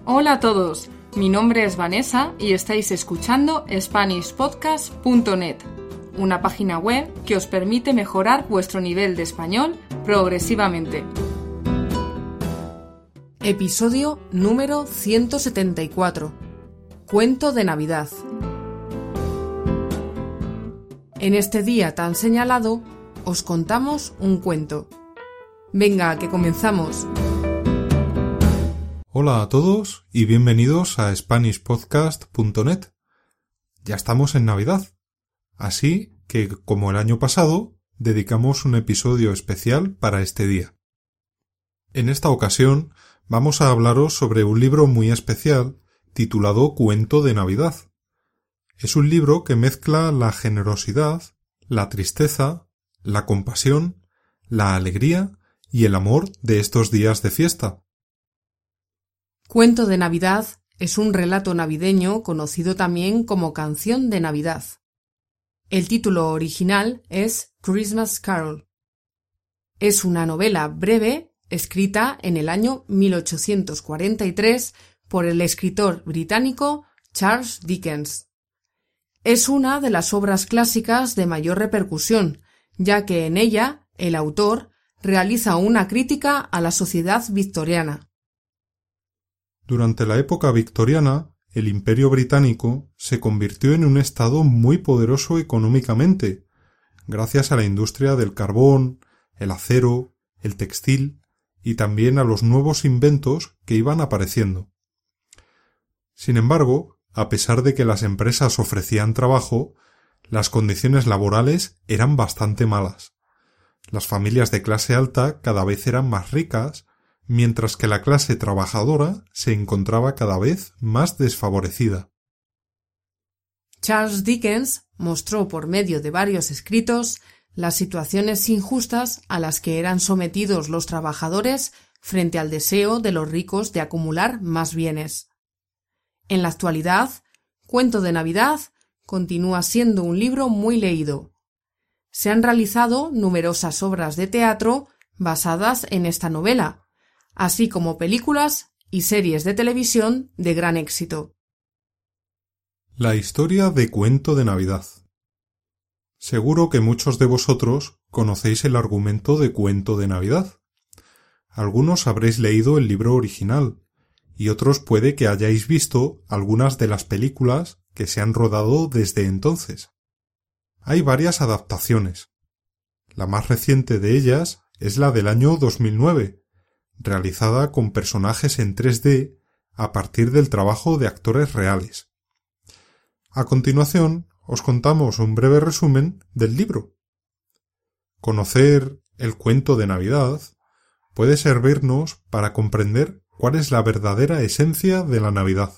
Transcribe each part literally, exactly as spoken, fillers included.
Hola a todos, mi nombre es Vanessa y estáis escuchando Spanish Podcast punto net, una página web que os permite mejorar vuestro nivel de español progresivamente. Episodio número ciento setenta y cuatro. Cuento de Navidad. En este día tan señalado, os contamos un cuento. Venga, que comenzamos. Hola a todos y bienvenidos a Spanish Podcast punto net. Ya estamos en Navidad, así que, como el año pasado, dedicamos un episodio especial para este día. En esta ocasión vamos a hablaros sobre un libro muy especial titulado Cuento de Navidad. Es un libro que mezcla la generosidad, la tristeza, la compasión, la alegría y el amor de estos días de fiesta. Cuento de Navidad es un relato navideño conocido también como Canción de Navidad. El título original es Christmas Carol. Es una novela breve escrita en el año mil ochocientos cuarenta y tres por el escritor británico Charles Dickens. Es una de las obras clásicas de mayor repercusión, ya que en ella el autor realiza una crítica a la sociedad victoriana. Durante la época victoriana, el Imperio Británico se convirtió en un estado muy poderoso económicamente, gracias a la industria del carbón, el acero, el textil y también a los nuevos inventos que iban apareciendo. Sin embargo, a pesar de que las empresas ofrecían trabajo, las condiciones laborales eran bastante malas. Las familias de clase alta cada vez eran más ricas, mientras que la clase trabajadora se encontraba cada vez más desfavorecida. Charles Dickens mostró por medio de varios escritos las situaciones injustas a las que eran sometidos los trabajadores frente al deseo de los ricos de acumular más bienes. En la actualidad, Cuento de Navidad continúa siendo un libro muy leído. Se han realizado numerosas obras de teatro basadas en esta novela, así como películas y series de televisión de gran éxito. La historia de Cuento de Navidad. Seguro que muchos de vosotros conocéis el argumento de Cuento de Navidad. Algunos habréis leído el libro original, y otros puede que hayáis visto algunas de las películas que se han rodado desde entonces. Hay varias adaptaciones. La más reciente de ellas es la del año dos mil nueve, realizada con personajes en tres D a partir del trabajo de actores reales. A continuación, os contamos un breve resumen del libro. Conocer el cuento de Navidad puede servirnos para comprender cuál es la verdadera esencia de la Navidad.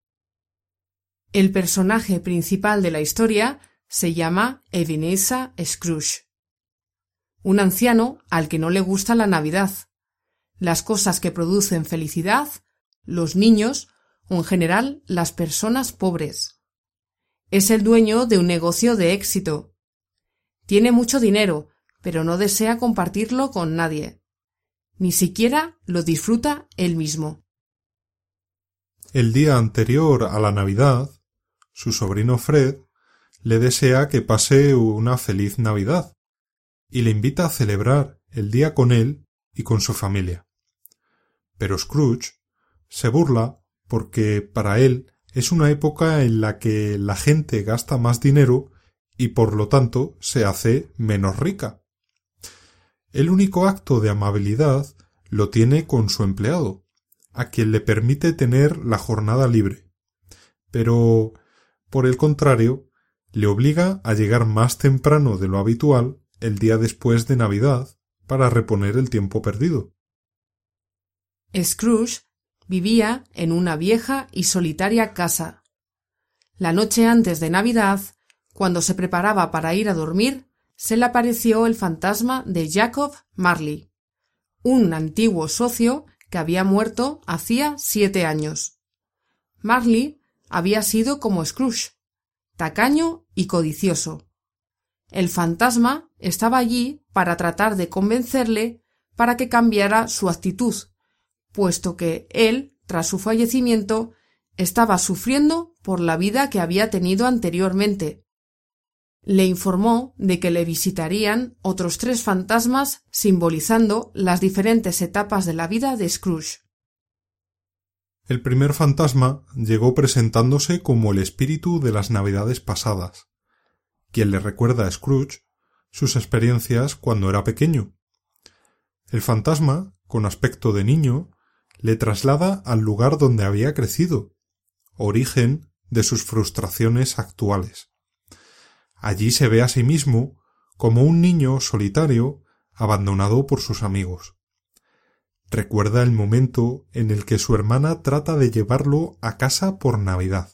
El personaje principal de la historia se llama Ebenezer Scrooge, un anciano al que no le gusta la Navidad, las cosas que producen felicidad, los niños o en general las personas pobres. Es el dueño de un negocio de éxito. Tiene mucho dinero, pero no desea compartirlo con nadie. Ni siquiera lo disfruta él mismo. El día anterior a la Navidad, su sobrino Fred le desea que pase una feliz Navidad y le invita a celebrar el día con él y con su familia. Pero Scrooge se burla porque para él es una época en la que la gente gasta más dinero y por lo tanto se hace menos rica. El único acto de amabilidad lo tiene con su empleado, a quien le permite tener la jornada libre, pero, por el contrario, le obliga a llegar más temprano de lo habitual el día después de Navidad para reponer el tiempo perdido. Scrooge vivía en una vieja y solitaria casa. La noche antes de Navidad, cuando se preparaba para ir a dormir, se le apareció el fantasma de Jacob Marley, un antiguo socio que había muerto hacía siete años. Marley había sido como Scrooge, tacaño y codicioso. El fantasma estaba allí para tratar de convencerle para que cambiara su actitud, puesto que él tras su fallecimiento, estaba sufriendo por la vida que había tenido anteriormente. Le informó de que le visitarían otros tres fantasmas simbolizando las diferentes etapas de la vida de Scrooge. El primer fantasma llegó presentándose como el espíritu de las navidades pasadas, quien le recuerda a Scrooge sus experiencias cuando era pequeño. El fantasma, con aspecto de niño, le traslada al lugar donde había crecido, origen de sus frustraciones actuales. Allí se ve a sí mismo como un niño solitario abandonado por sus amigos. Recuerda el momento en el que su hermana trata de llevarlo a casa por Navidad.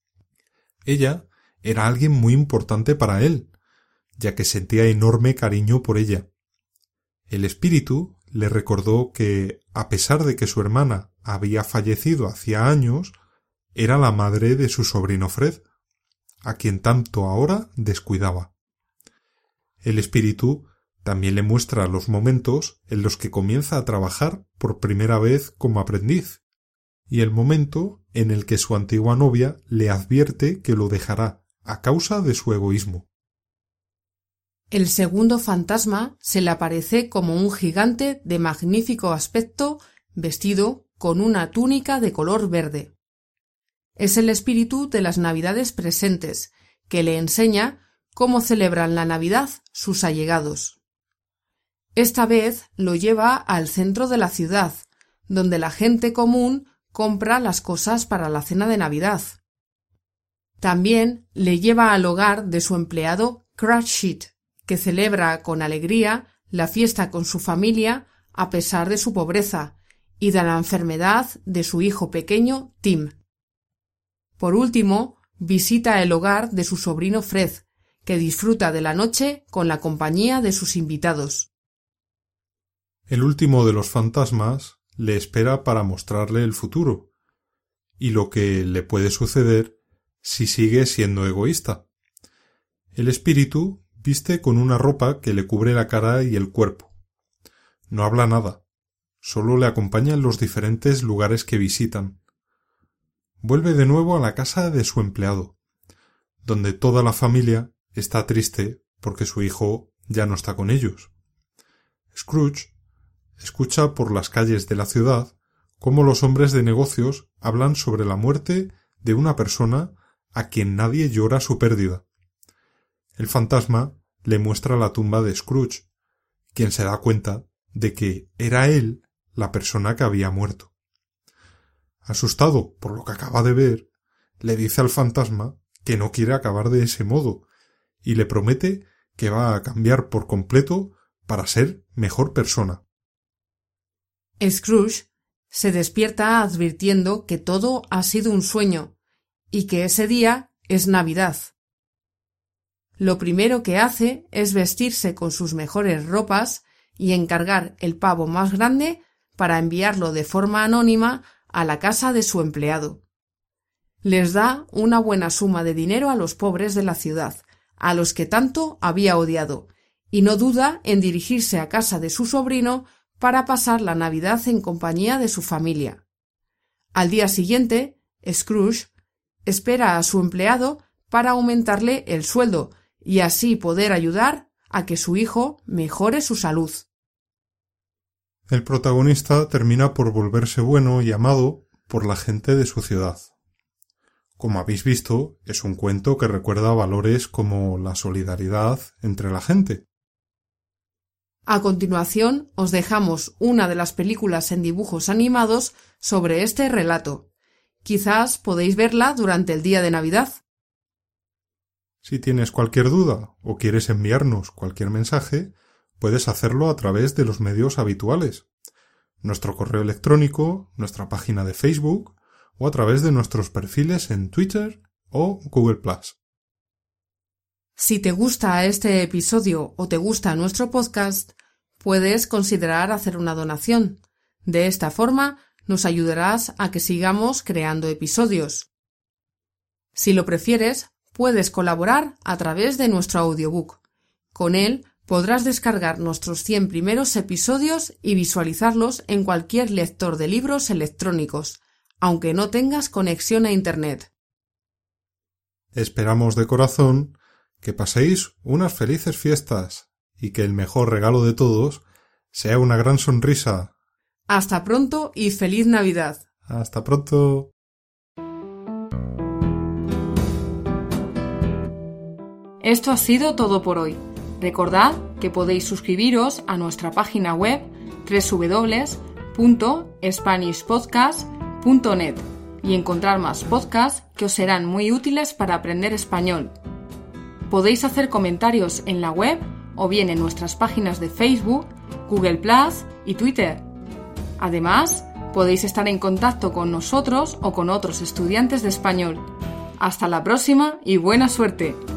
Ella era alguien muy importante para él, ya que sentía enorme cariño por ella. El espíritu le recordó que, a pesar de que su hermana había fallecido hacía años, era la madre de su sobrino Fred, a quien tanto ahora descuidaba. El espíritu también le muestra los momentos en los que comienza a trabajar por primera vez como aprendiz, y el momento en el que su antigua novia le advierte que lo dejará a causa de su egoísmo. El segundo fantasma se le aparece como un gigante de magnífico aspecto, vestido con una túnica de color verde. Es el espíritu de las Navidades presentes, que le enseña cómo celebran la Navidad sus allegados. Esta vez lo lleva al centro de la ciudad, donde la gente común compra las cosas para la cena de Navidad. También le lleva al hogar de su empleado Cratchit, que celebra con alegría la fiesta con su familia a pesar de su pobreza y de la enfermedad de su hijo pequeño Tim. Por último, visita el hogar de su sobrino Fred, que disfruta de la noche con la compañía de sus invitados. El último de los fantasmas le espera para mostrarle el futuro y lo que le puede suceder si sigue siendo egoísta. El espíritu viste con una ropa que le cubre la cara y el cuerpo. No habla nada, solo le acompaña en los diferentes lugares que visitan. Vuelve de nuevo a la casa de su empleado, donde toda la familia está triste porque su hijo ya no está con ellos. Scrooge escucha por las calles de la ciudad cómo los hombres de negocios hablan sobre la muerte de una persona a quien nadie llora su pérdida. El fantasma le muestra la tumba de Scrooge, quien se da cuenta de que era él la persona que había muerto. Asustado por lo que acaba de ver, le dice al fantasma que no quiere acabar de ese modo y le promete que va a cambiar por completo para ser mejor persona. Scrooge se despierta advirtiendo que todo ha sido un sueño y que ese día es Navidad. Lo primero que hace es vestirse con sus mejores ropas y encargar el pavo más grande para enviarlo de forma anónima a la casa de su empleado. Les da una buena suma de dinero a los pobres de la ciudad, a los que tanto había odiado, y no duda en dirigirse a casa de su sobrino para pasar la Navidad en compañía de su familia. Al día siguiente, Scrooge espera a su empleado para aumentarle el sueldo y así poder ayudar a que su hijo mejore su salud. El protagonista termina por volverse bueno y amado por la gente de su ciudad. Como habéis visto, es un cuento que recuerda valores como la solidaridad entre la gente. A continuación, os dejamos una de las películas en dibujos animados sobre este relato. Quizás podéis verla durante el día de Navidad. Si tienes cualquier duda o quieres enviarnos cualquier mensaje, puedes hacerlo a través de los medios habituales. Nuestro correo electrónico, nuestra página de Facebook o a través de nuestros perfiles en Twitter o Google plus. Si te gusta este episodio o te gusta nuestro podcast, puedes considerar hacer una donación. De esta forma, nos ayudarás a que sigamos creando episodios. Si lo prefieres, puedes colaborar a través de nuestro audiobook. Con él podrás descargar nuestros cien primeros episodios y visualizarlos en cualquier lector de libros electrónicos, aunque no tengas conexión a Internet. Esperamos de corazón que paséis unas felices fiestas y que el mejor regalo de todos sea una gran sonrisa. Hasta pronto y feliz Navidad. Hasta pronto. Esto ha sido todo por hoy. Recordad que podéis suscribiros a nuestra página web doble u doble u doble u punto spanish podcast punto net y encontrar más podcasts que os serán muy útiles para aprender español. Podéis hacer comentarios en la web o bien en nuestras páginas de Facebook, Google plus y Twitter. Además, podéis estar en contacto con nosotros o con otros estudiantes de español. Hasta la próxima y buena suerte.